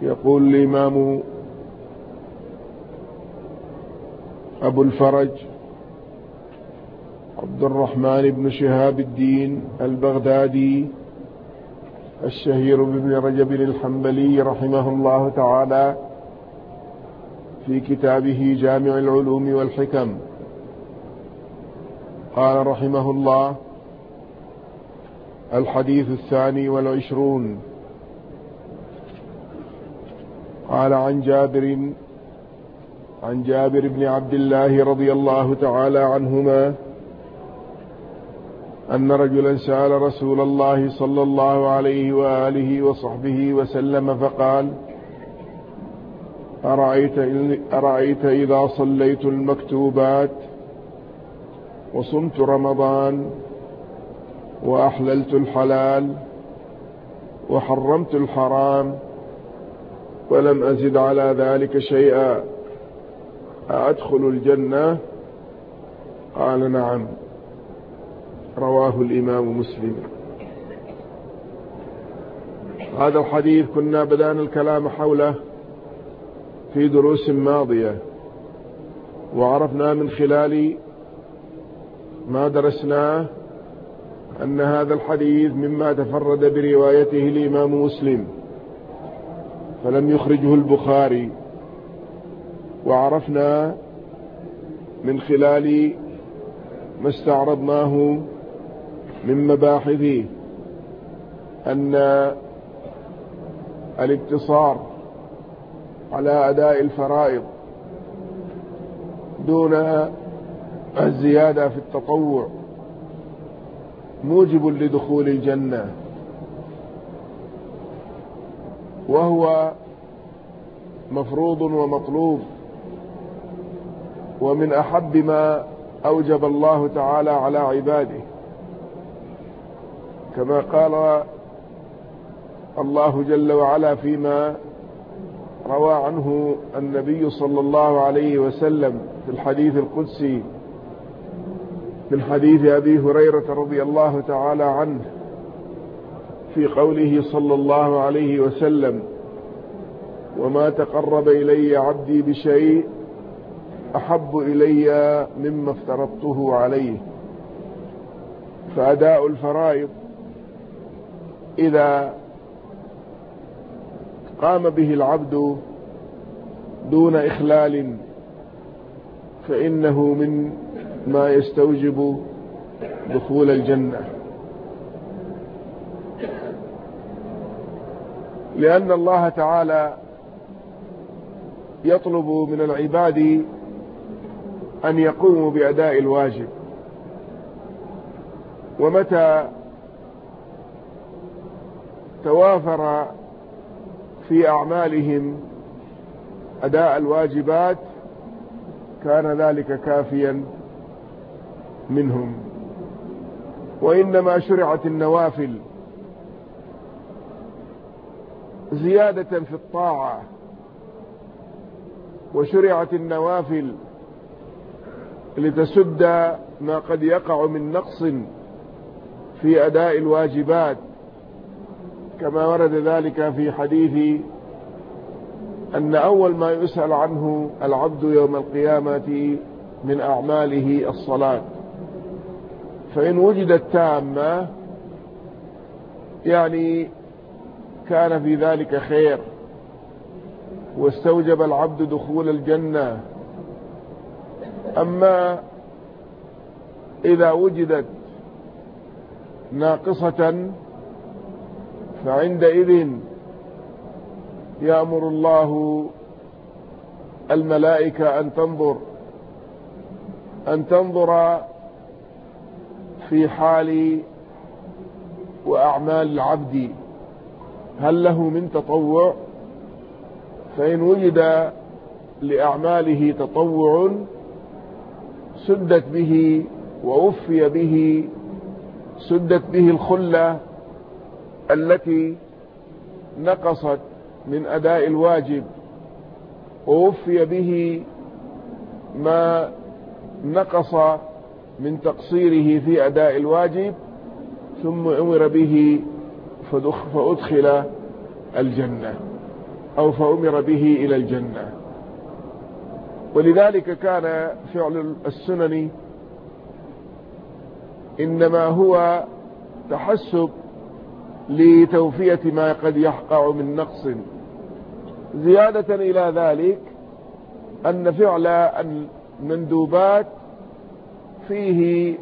يقول الإمام أبو الفرج عبد الرحمن بن شهاب الدين البغدادي الشهير بابن رجب الحنبلي رحمه الله تعالى في كتابه جامع العلوم والحكم، قال رحمه الله: الحديث 22. قال عن جابر بن عبد الله رضي الله تعالى عنهما أن رجلا سأل رسول الله صلى الله عليه وآله وصحبه وسلم فقال: أرأيت إذا صليت المكتوبات وصمت رمضان وأحللت الحلال وحرمت الحرام ولم أزد على ذلك شيئا أأدخل الجنة؟ قال: نعم. رواه الإمام مسلم. هذا الحديث كنا بدأنا الكلام حوله في دروس ماضية، وعرفنا من خلال ما درسناه أن هذا الحديث مما تفرد بروايته الإمام مسلم فلم يخرجه البخاري، وعرفنا من خلال ما استعرضناه من مباحثه أن الاقتصار على أداء الفرائض دون الزيادة في التطوع موجب لدخول الجنة، وهو مفروض ومطلوب، ومن أحب ما أوجب الله تعالى على عباده، كما قال الله جل وعلا فيما روى عنه النبي صلى الله عليه وسلم في الحديث القدسي من حديث أبي هريرة رضي الله تعالى عنه في قوله صلى الله عليه وسلم: وما تقرب إلي عبدي بشيء أحب إلي مما افترضته عليه. فأداء الفرائض إذا قام به العبد دون إخلال فإنه من ما يستوجب دخول الجنة، لأن الله تعالى يطلب من العباد أن يقوموا بأداء الواجب، ومتى توافر في أعمالهم أداء الواجبات كان ذلك كافيا منهم. وإنما شرعت النوافل زيادة في الطاعة، وشرعت النوافل لتسد ما قد يقع من نقص في أداء الواجبات، كما ورد ذلك في حديث أن أول ما يسأل عنه العبد يوم القيامة من أعماله الصلاة، فإن وجدت تامة يعني كان في ذلك خير واستوجب العبد دخول الجنة. أما إذا وجدت ناقصة فعندئذ يأمر الله الملائكة أن تنظر في حال وأعمال العبد هل له من تطوع، فإن وجد لأعماله تطوع سدت به ووفي به، سدت به الخلة التي نقصت من أداء الواجب، ووفي به ما نقص من تقصيره في أداء الواجب، ثم أمر به فأدخل الجنة. أو فأمر به إلى الجنة. ولذلك كان فعل السنن إنما هو تحسب لتوفية ما قد يحقع من نقص. زيادة إلى ذلك أن فعل المندوبات فيه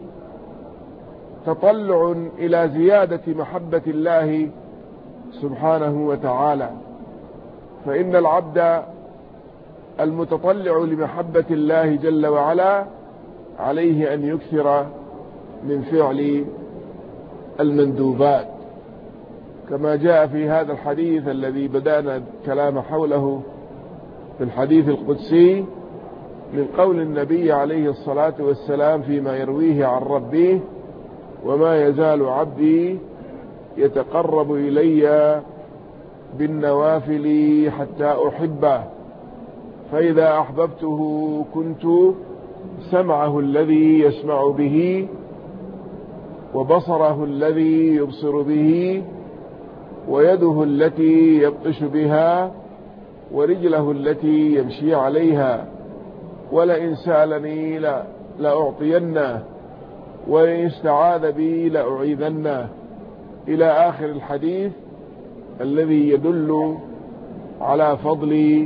تطلع إلى زيادة محبة الله سبحانه وتعالى، فإن العبد المتطلع لمحبة الله جل وعلا عليه أن يكثر من فعل المندوبات، كما جاء في هذا الحديث الذي بدأنا الكلام حوله في الحديث القدسي من قول النبي عليه الصلاة والسلام فيما يرويه عن ربه: وما يزال عبدي يتقرب إلي بالنوافل حتى أحبه، فإذا أحببته كنت سمعه الذي يسمع به، وبصره الذي يبصر به، ويده التي يبطش بها، ورجله التي يمشي عليها، ولئن سألني لأعطينه، ولئن استعاذ بي لأعيذنه، إلى آخر الحديث الذي يدل على فضل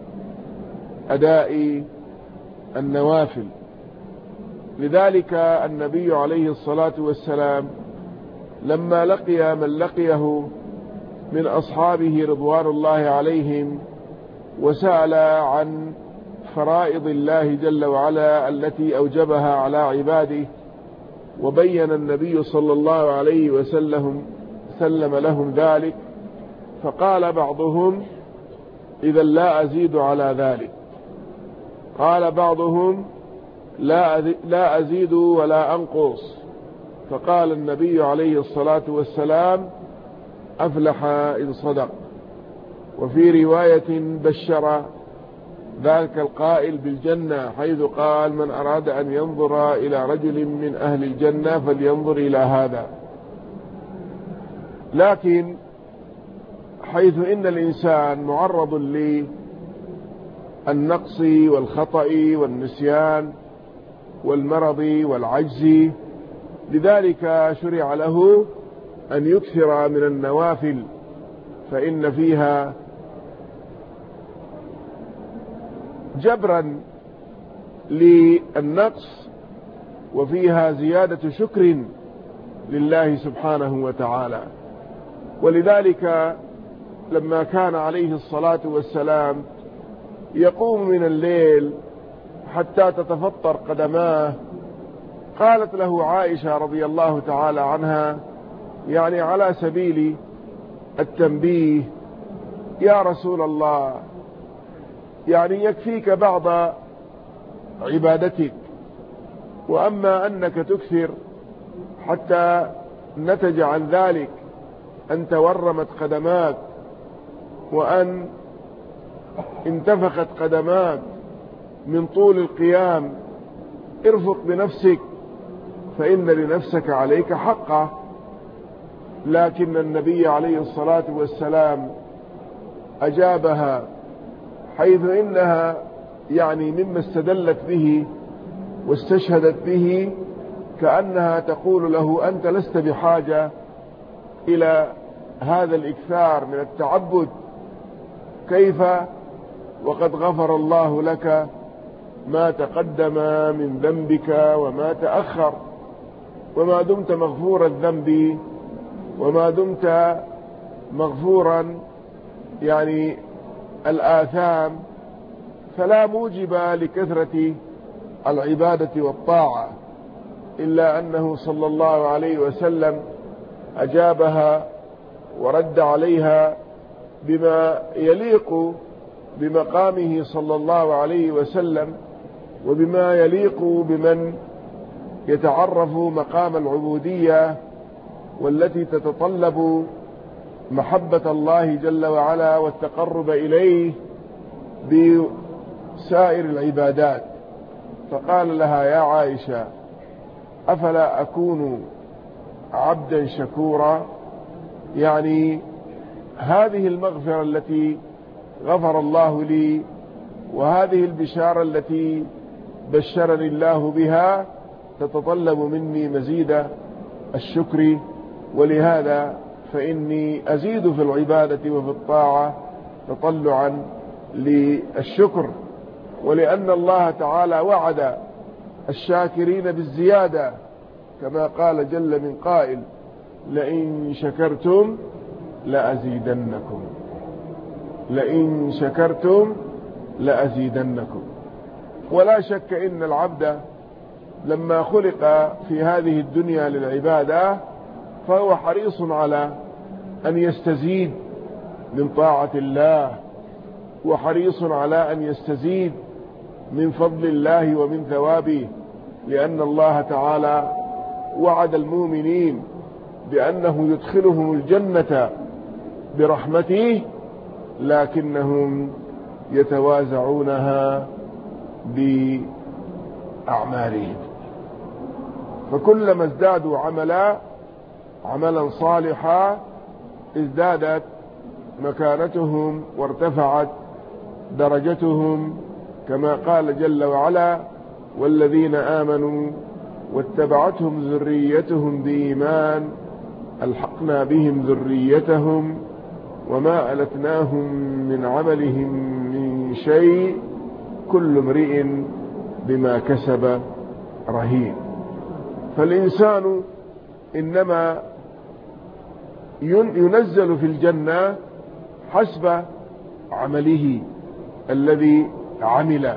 أداء النوافل. لذلك النبي عليه الصلاة والسلام لما لقي من لقيه من أصحابه رضوان الله عليهم وسأل عن فرائض الله جل وعلا التي أوجبها على عباده، وبين النبي صلى الله عليه وسلم لهم ذلك، فقال بعضهم: إذا لا أزيد على ذلك. قال بعضهم: لا أزيد ولا أنقص. فقال النبي عليه الصلاة والسلام: أفلح إن صدق. وفي رواية بشر ذلك القائل بالجنة، حيث قال: من أراد أن ينظر إلى رجل من أهل الجنة فلينظر إلى هذا. لكن حيث إن الإنسان معرض للنقص والخطأ والنسيان والمرض والعجز، لذلك شرع له أن يكثر من النوافل، فإن فيها جبرا للنقص، وفيها زيادة شكر لله سبحانه وتعالى. ولذلك لما كان عليه الصلاة والسلام يقوم من الليل حتى تتفطر قدماه، قالت له عائشة رضي الله تعالى عنها يعني على سبيل التنبيه: يا رسول الله، يعني يكفيك بعض عبادتك، وأما أنك تكثر حتى نتج عن ذلك أن تورمت قدماك وأن انتفخت قدماك من طول القيام، ارفق بنفسك فإن لنفسك عليك حقا. لكن النبي عليه الصلاة والسلام أجابها، حيث إنها يعني مما استدلت به واستشهدت به، كأنها تقول له: أنت لست بحاجة إلى هذا الإكثار من التعبد، كيف وقد غفر الله لك ما تقدم من ذنبك وما تأخر، وما دمت مغفور الذنب وما دمت مغفورا يعني الآثام، فلا موجب لكثرة العبادة والطاعة، إلا أنه صلى الله عليه وسلم أجابها ورد عليها بما يليق بمقامه صلى الله عليه وسلم، وبما يليق بمن يتعرف مقام العبودية والتي تتطلب محبة الله جل وعلا والتقرب إليه بسائر العبادات. فقال لها: يا عائشة، أفلا أكون عبدا شكورا؟ يعني هذه المغفرة التي غفر الله لي، وهذه البشارة التي بشرني الله بها تتطلب مني مزيد الشكر، ولهذا فإني أزيد في العبادة وفي الطاعة تطلعا للشكر، ولأن الله تعالى وعد الشاكرين بالزيادة كما قال جل من قائل: لئن شكرتم لأزيدنكم، لئن شكرتم لأزيدنكم. ولا شك إن العبد لما خلق في هذه الدنيا للعبادة فهو حريص على أن يستزيد من طاعة الله، وحريص على أن يستزيد من فضل الله ومن ثوابه، لأن الله تعالى وعد المؤمنين بأنه يدخلهم الجنة برحمته، لكنهم يتوازعونها بأعمالهم. فكلما ازدادوا عملا صالحا ازدادت مكانتهم وارتفعت درجتهم، كما قال جل وعلا: والذين آمنوا واتبعتهم ذريتهم بإيمان ألحقنا بهم ذريتهم وما ألتناهم من عملهم من شيء كل امرئ بما كسب رهين. فالإنسان إنما ينزل في الجنة حسب عمله الذي عمل،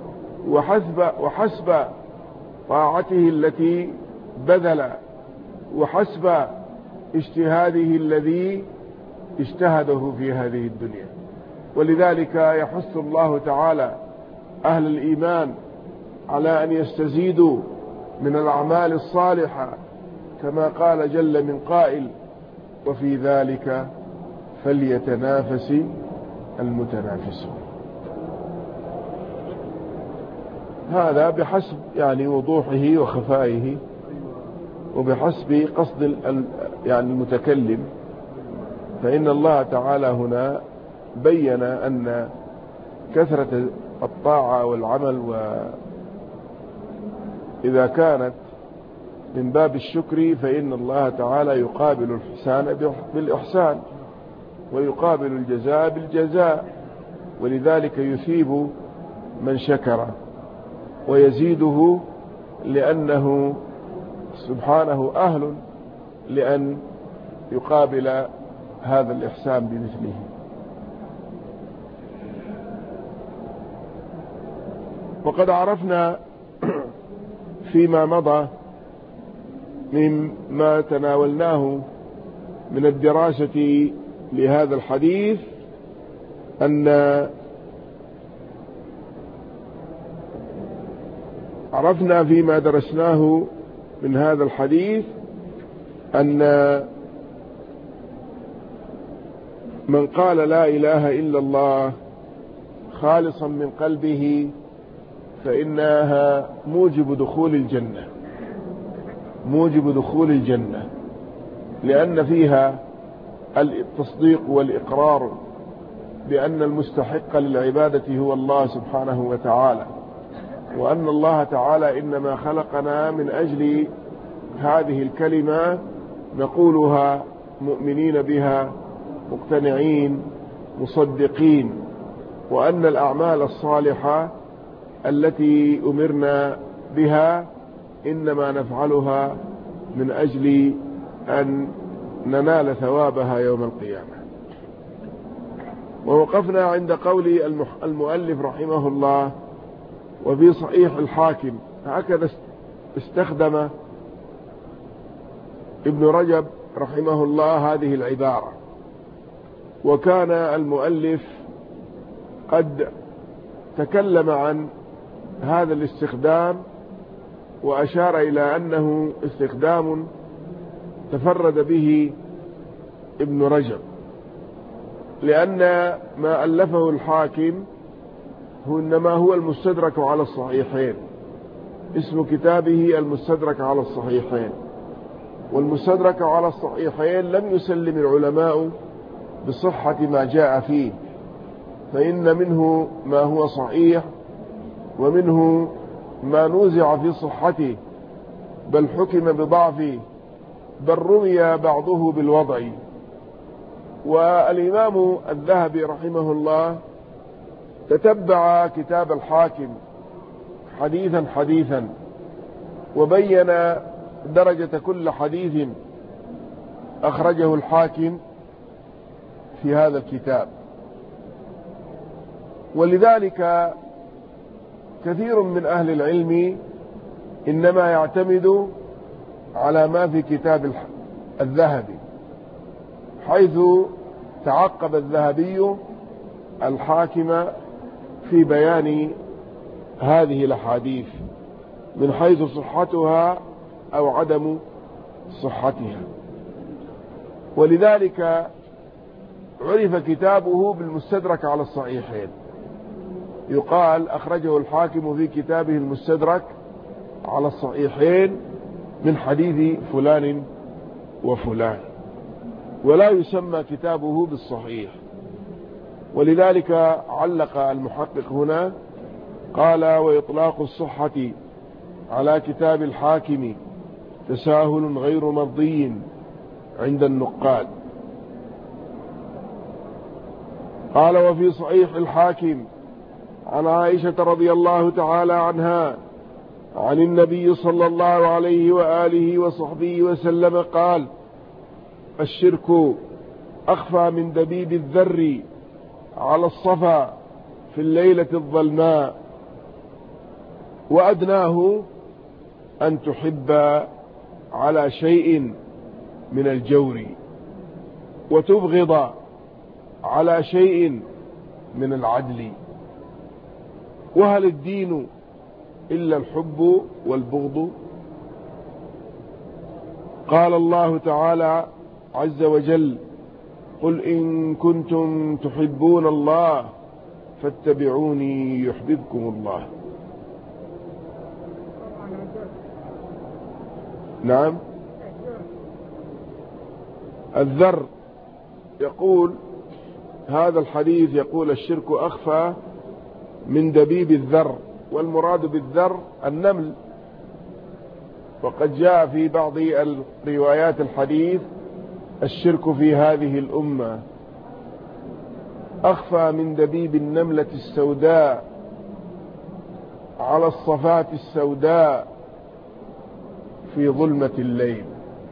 وحسب طاعته التي بذل، وحسب اجتهاده الذي اجتهده في هذه الدنيا. ولذلك يحث الله تعالى أهل الإيمان على أن يستزيدوا من الأعمال الصالحة، كما قال جل من قائل: وفي ذلك فليتنافس المتنافسون. هذا بحسب وضوحه وخفائه، وبحسب قصد المتكلم. فإن الله تعالى هنا بين أن كثرة الطاعة والعمل إذا كانت من باب الشكر فإن الله تعالى يقابل الإحسان بالإحسان، ويقابل الجزاء بالجزاء، ولذلك يثيب من شكر ويزيده، لأنه سبحانه أهل لأن يقابل هذا الإحسان بمثله. وقد عرفنا فيما مضى مما تناولناه من الدراسة لهذا الحديث أن عرفنا فيما درسناه من هذا الحديث أن من قال لا إله إلا الله خالصا من قلبه فإنها موجب دخول الجنة، لأن فيها التصديق والإقرار بأن المستحق للعبادة هو الله سبحانه وتعالى، وأن الله تعالى إنما خلقنا من أجل هذه الكلمة نقولها مؤمنين بها مقتنعين مصدقين، وأن الأعمال الصالحة التي أمرنا بها إنما نفعلها من أجل أن ننال ثوابها يوم القيامة. ووقفنا عند قول المؤلف رحمه الله: وفي صحيح الحاكم. هكذا استخدم ابن رجب رحمه الله هذه العبارة، وكان المؤلف قد تكلم عن هذا الاستخدام وأشار إلى أنه استخدام تفرد به ابن رجب، لأن ما ألفه الحاكم إنما هو المستدرك على الصحيحين، اسم كتابه المستدرك على الصحيحين، والمستدرك على الصحيحين لم يسلم العلماء بصحة ما جاء فيه، فإن منه ما هو صحيح ومنه ما نوزع في صحته بل حكم بضعفه بل رمي بعضه بالوضع. والإمام الذهبي رحمه الله تتبع كتاب الحاكم حديثا حديثا وبين درجة كل حديث أخرجه الحاكم في هذا الكتاب. ولذلك كثير من أهل العلم إنما يعتمد على ما في كتاب الذهبي، حيث تعقب الذهبي الحاكم في بيان هذه الأحاديث من حيث صحتها أو عدم صحتها. ولذلك عرف كتابه بالمستدرك على الصحيحين، يقال أخرجه الحاكم في كتابه المستدرك على الصحيحين من حديث فلان وفلان، ولا يسمى كتابه بالصحيح. ولذلك علق المحقق هنا قال: وإطلاق الصحة على كتاب الحاكم تساهل غير مرضي عند النقاد. قال: وفي صحيح الحاكم عن عائشة رضي الله تعالى عنها عن النبي صلى الله عليه وآله وصحبه وسلم قال: الشرك أخفى من دبيب الذر على الصفا في الليلة الظلماء، وأدناه أن تحب على شيء من الجور وتبغض على شيء من العدل، وهل الدين إلا الحب والبغض؟ قال الله تعالى عز وجل: قل إن كنتم تحبون الله فاتبعوني يحببكم الله. نعم. الذر يقول هذا الحديث يقول: الشرك أخفى من دبيب الذر، والمراد بالذر النمل. وقد جاء في بعض الروايات الحديث: الشرك في هذه الأمة أخفى من دبيب النملة السوداء على الصفات السوداء في ظلمة الليل.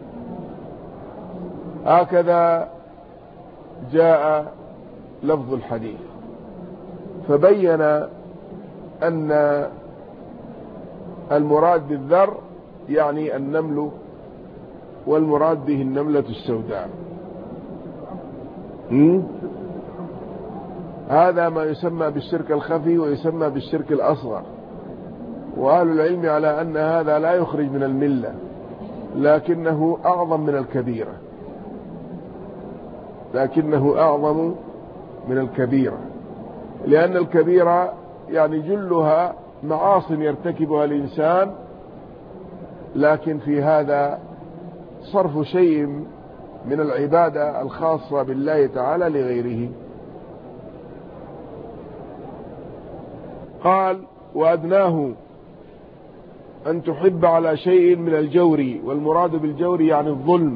هكذا جاء لفظ الحديث، فبين أن المراد بالذر يعني النمل، والمراد به النملة السوداء. هذا ما يسمى بالشرك الخفي ويسمى بالشرك الأصغر، وأهل العلم على أن هذا لا يخرج من الملة، لكنه أعظم من الكبيرة، لأن الكبيرة يعني جلها معاصٍ يرتكبها الإنسان، لكن في هذا صرف شيء من العبادة الخاصة بالله تعالى لغيره. قال: وأدناه أن تحب على شيء من الجور، والمراد بالجور يعني الظلم،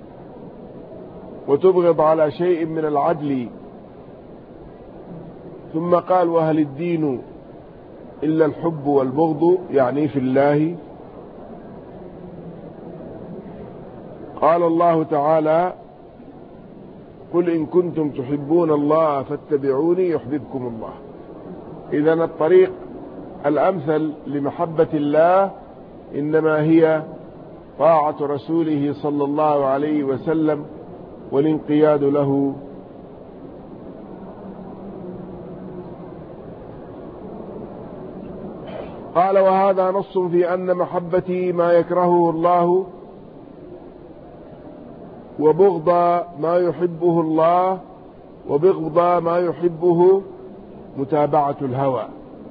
وتبغض على شيء من العدل. ثم قال: وهل الدين إلا الحب والبغض، يعني في الله. قال الله تعالى: قل إن كنتم تحبون الله فاتبعوني يحببكم الله. إذن الطريق الأمثل لمحبة الله إنما هي طاعة رسوله صلى الله عليه وسلم والانقياد له. قال: وهذا نص في أن محبتي ما يكرهه الله وبغض ما يحبه الله وبغض ما يحبه متابعة الهوى،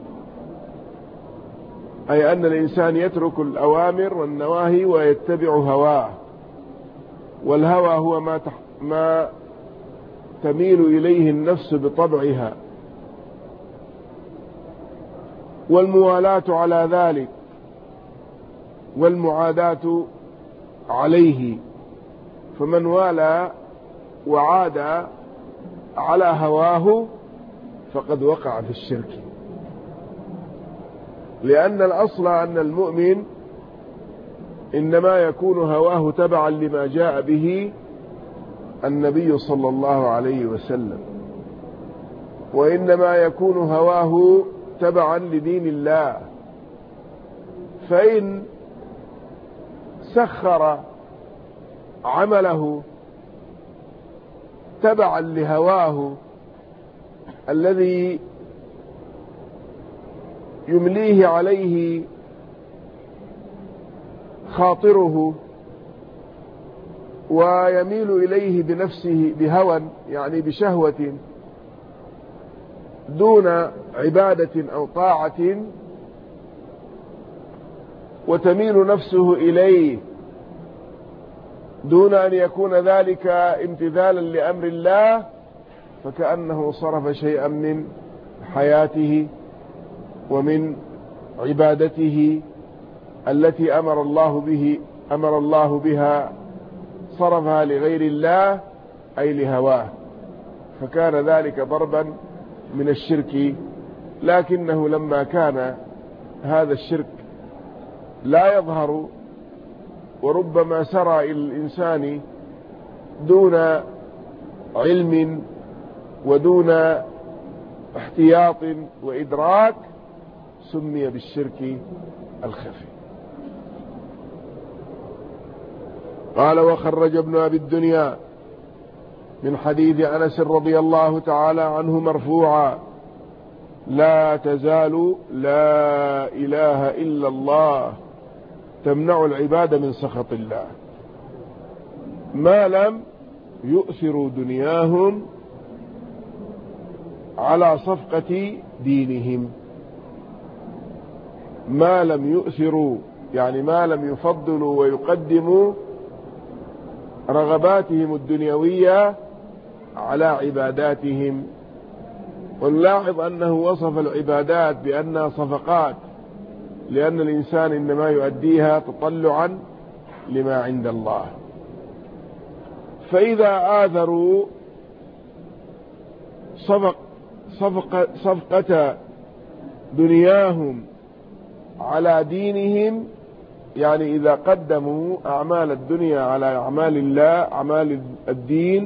أي أن الإنسان يترك الأوامر والنواهي ويتبع هواه، والهوى هو ما تميل إليه النفس بطبعها والموالاة على ذلك والمعاداة عليه. فمن والى وعاد على هواه فقد وقع في الشرك، لأن الأصل أن المؤمن إنما يكون هواه تبعا لما جاء به النبي صلى الله عليه وسلم، وإنما يكون هواه تبعا لدين الله. فإن سخر عمله تبعا لهواه الذي يمليه عليه خاطره ويميل إليه بنفسه بهوى، يعني بشهوة دون عبادة أو طاعة، وتميل نفسه إليه دون أن يكون ذلك امتثالا لأمر الله، فكأنه صرف شيئا من حياته ومن عبادته التي أمر الله بها صرفها لغير الله أي لهواه، فكان ذلك ضربا من الشرك. لكنه لما كان هذا الشرك لا يظهر وربما سرى إلى الإنسان دون علم ودون احتياط وإدراك، سمي بالشرك الخفي. قال: وخرج ابن أبي الدنيا من حديث أنس رضي الله تعالى عنه مرفوعا: لا تزال لا إله إلا الله تمنع العباد من سخط الله ما لم يؤثروا دنياهم على صفقة دينهم. ما لم يؤثروا يعني ما لم يفضلوا ويقدموا رغباتهم الدنيوية على عباداتهم. ونلاحظ أنه وصف العبادات بأنها صفقات، لأن الإنسان إنما يؤديها تطلعا لما عند الله. فإذا آثروا صفقة دنياهم على دينهم، يعني إذا قدموا أعمال الدنيا على أعمال الله، أعمال الدين،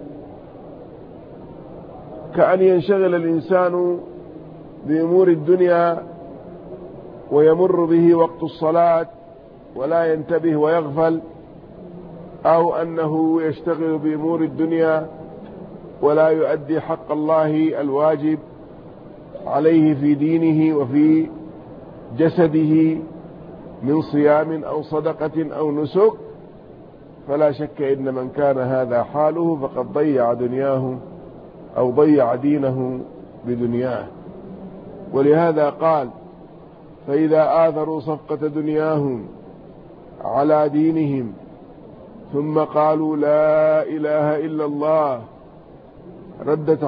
كأن ينشغل الإنسان بأمور الدنيا ويمر به وقت الصلاة ولا ينتبه ويغفل، أو أنه يشتغل بأمور الدنيا ولا يؤدي حق الله الواجب عليه في دينه وفي جسده من صيام أو صدقة أو نسك، فلا شك إن من كان هذا حاله فقد ضيع دنياه أو ضيع دينه بدنياه. ولهذا قال: فإذا آثروا صفقة دنياهم على دينهم ثم قالوا لا إله إلا الله ردت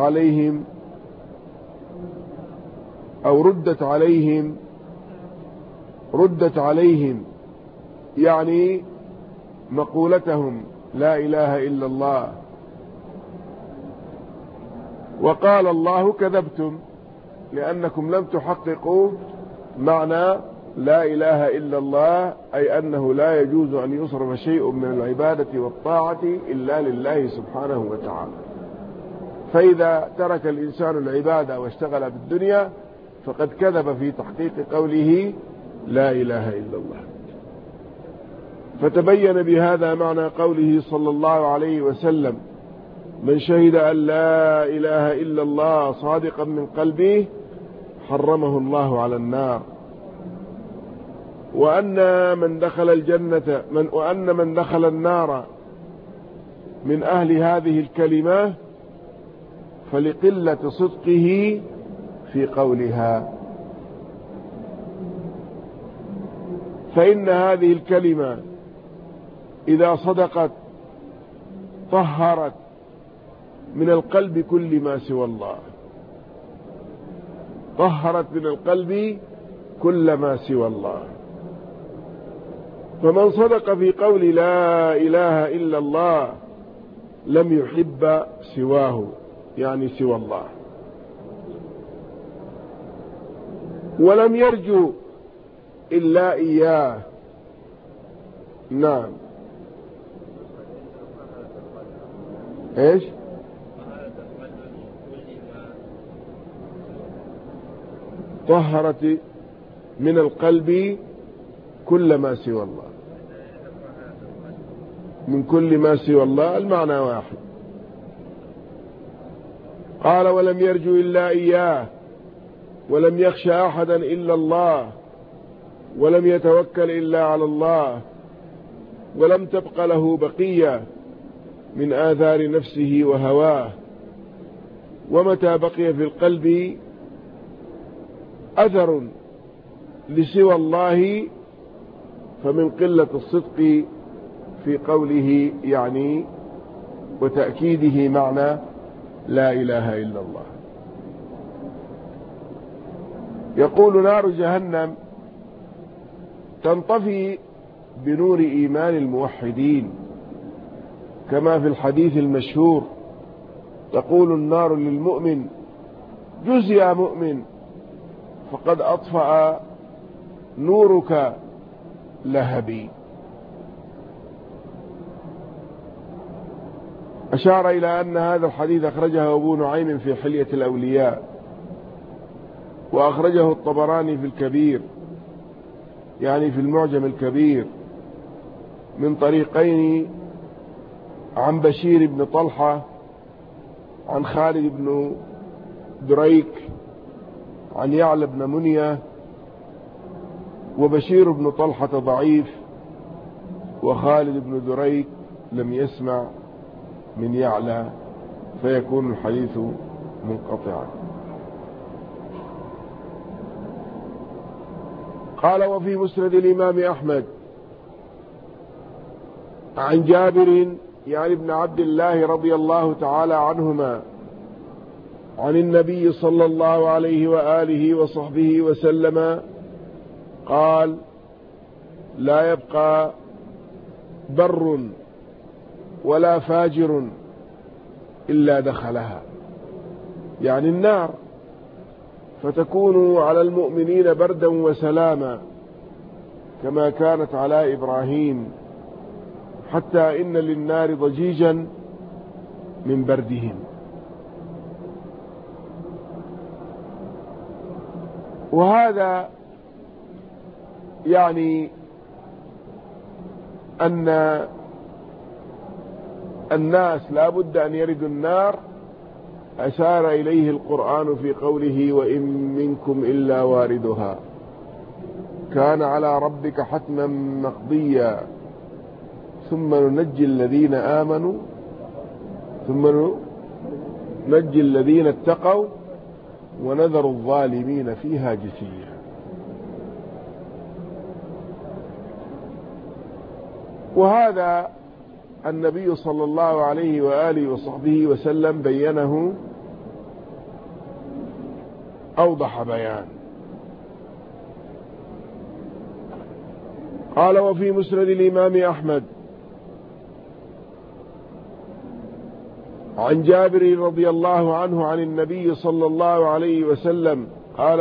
عليهم يعني مقولتهم لا إله إلا الله. وقال الله: كذبتم، لأنكم لم تحققوا معنى لا إله إلا الله، أي أنه لا يجوز أن يصرف شيء من العبادة والطاعة إلا لله سبحانه وتعالى. فإذا ترك الإنسان العبادة واشتغل بالدنيا فقد كذب في تحقيق قوله لا إله إلا الله. فتبين بهذا معنى قوله صلى الله عليه وسلم: من شهد أن لا إله إلا الله صادقا من قلبه حرمه الله على النار، وأن من دخل النار من أهل هذه الكلمة فلقلة صدقه في قولها، فإن هذه الكلمة إذا صدقت طهرت من القلب كل ما سوى الله، طهرت من القلب كل ما سوى الله. فمن صدق في قول لا إله إلا الله لم يحب سواه، يعني سوى الله، ولم يرجو إلا إياه. نعم. ايش؟ طهرت من القلب كل ما سوى الله، من كل ما سوى الله المعنى واحد. قال ولم يرجو إلا إياه، ولم يخشى أحدا إلا الله، ولم يتوكل إلا على الله، ولم تبق له بقية من آثار نفسه وهواه. ومتى بقي في القلب أثر لسوى الله فمن قلة الصدق في قوله، يعني وتأكيده معنى لا إله إلا الله. يقول نار جهنم تنطفي بنور إيمان الموحدين، كما في الحديث المشهور تقول النار للمؤمن جز يا مؤمن فقد أطفأ نورك لهبي. أشار إلى أن هذا الحديث أخرجه أبو نعيم في حلية الأولياء، وأخرجه الطبراني في الكبير، يعني في المعجم الكبير، من طريقين عن بشير بن طلحة عن خالد بن دريك عن يعلى بن منية. وبشير بن طلحة ضعيف، وخالد بن دريك لم يسمع من يعلى، فيكون الحديث منقطعا. قال وفي مسند الإمام أحمد عن جابر يعني ابن عبد الله رضي الله تعالى عنهما عن النبي صلى الله عليه وآله وصحبه وسلم قال لا يبقى بر ولا فاجر إلا دخلها، يعني النار، فتكون على المؤمنين بردا وسلاما كما كانت على إبراهيم، حتى إن للنار ضجيجا من بردهم. وهذا يعني أن الناس لا بد أن يردوا النار، أشار إليه القرآن في قوله وإن منكم إلا واردها كان على ربك حتما مقضيا ثم ننجي الذين آمنوا ثم ننجي الذين اتقوا ونذر الظالمين فيها جثيا. وهذا النبي صلى الله عليه وآله وصحبه وسلم بينه أوضح بيان. قال وفي مسند الإمام أحمد عن جابر رضي الله عنه عن النبي صلى الله عليه وسلم قال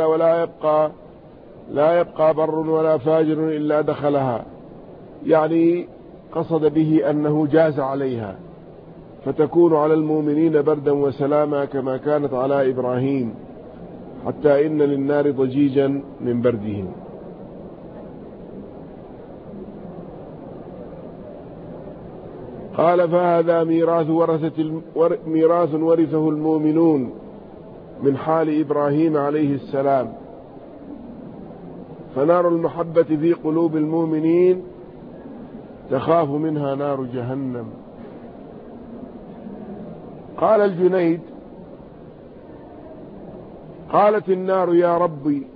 لا يبقى بر ولا فاجر إلا دخلها، يعني قصد به أنه جاز عليها، فتكون على المؤمنين بردا وسلاما كما كانت على إبراهيم، حتى إن للنار ضجيجا من بردهم. قال فهذا ميراث ورثه المؤمنون من حال إبراهيم عليه السلام، فنار المحبة في قلوب المؤمنين تخاف منها نار جهنم. قال الجنيد قالت النار يا ربي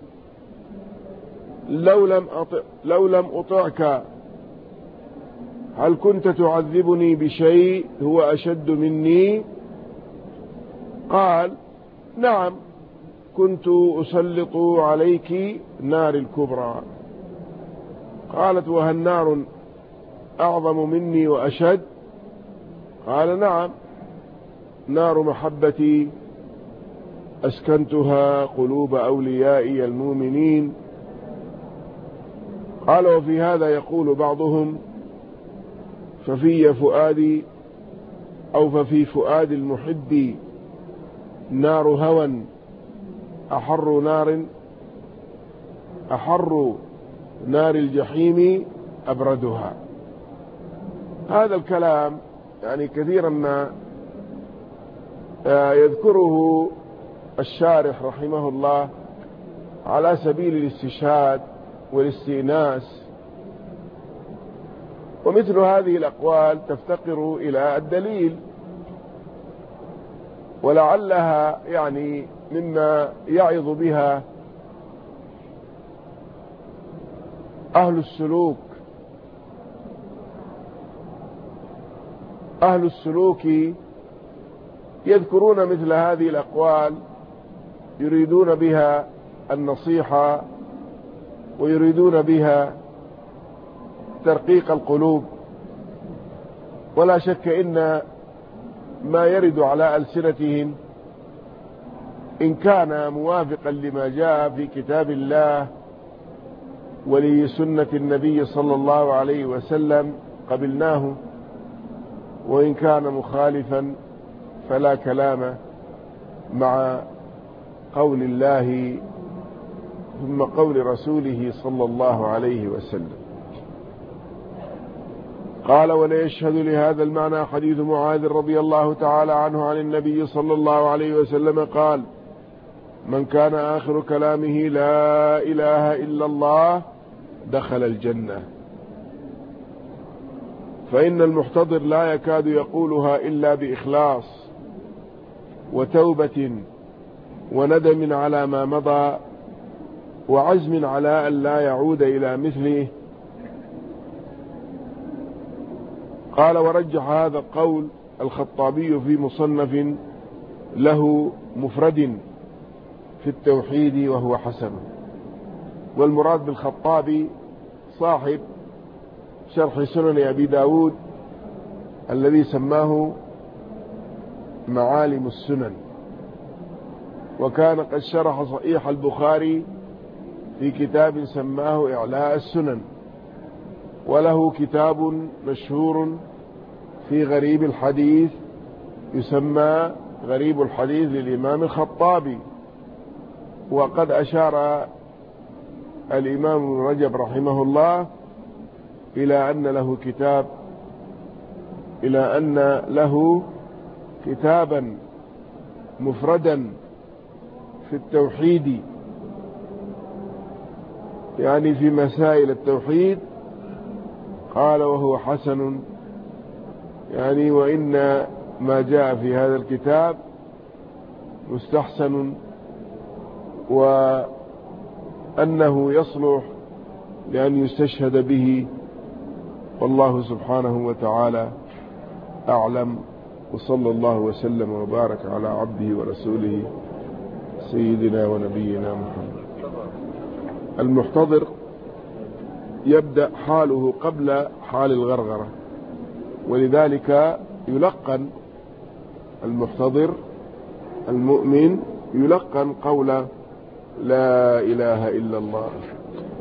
لو لم أطعك هل كنت تعذبني بشيء هو أشد مني؟ قال نعم، كنت أسلط عليك نار الكبرى. قالت وهل نار أعظم مني وأشد؟ قال نعم، نار محبتي أسكنتها قلوب أوليائي المؤمنين. قال وفي هذا يقول بعضهم ففي فؤادي أو ففي فؤاد المحب نار هوى أحر نار الجحيم أبردها. هذا الكلام يعني كثيرا ما يذكره الشارح رحمه الله على سبيل الاستشهاد والاستئناس، ومثل هذه الأقوال تفتقر إلى الدليل، ولعلها يعني مما يعظ بها أهل السلوك. أهل السلوك يذكرون مثل هذه الأقوال يريدون بها النصيحة ويريدون بها ترقيق القلوب. ولا شك إن ما يرد على ألسنتهم إن كان موافقا لما جاء في كتاب الله ولسنة النبي صلى الله عليه وسلم قبلناه، وإن كان مخالفا فلا كلام مع قول الله ثم قول رسوله صلى الله عليه وسلم. قال ولا يشهد لهذا المعنى حديث معاذ رضي الله تعالى عنه عن النبي صلى الله عليه وسلم قال من كان آخر كلامه لا إله إلا الله دخل الجنة. فإن المحتضر لا يكاد يقولها إلا بإخلاص وتوبة وندم على ما مضى وعزم على أن لا يعود إلى مثله. قال ورجح هذا القول الخطابي في مصنف له مفرد في التوحيد وهو حسن. والمراد بالخطابي صاحب شرح سنن أبي داود الذي سماه معالم السنن، وكان قد شرح صحيح البخاري في كتاب سماه إعلاء السنن، وله كتاب مشهور في غريب الحديث يسمى غريب الحديث للإمام الخطابي. وقد أشار الإمام ابن رجب رحمه الله إلى أن له كتابا مفردا في التوحيد، يعني في مسائل التوحيد. قال وهو حسن، يعني وإن ما جاء في هذا الكتاب مستحسن، وأنه يصلح لأن يستشهد به. والله سبحانه وتعالى أعلم، وصلى الله وسلم وبارك على عبده ورسوله سيدنا ونبينا محمد. المحتضر يبدأ حاله قبل حال الغرغرة، ولذلك يلقن المحتضر المؤمن يلقن قول لا إله إلا الله.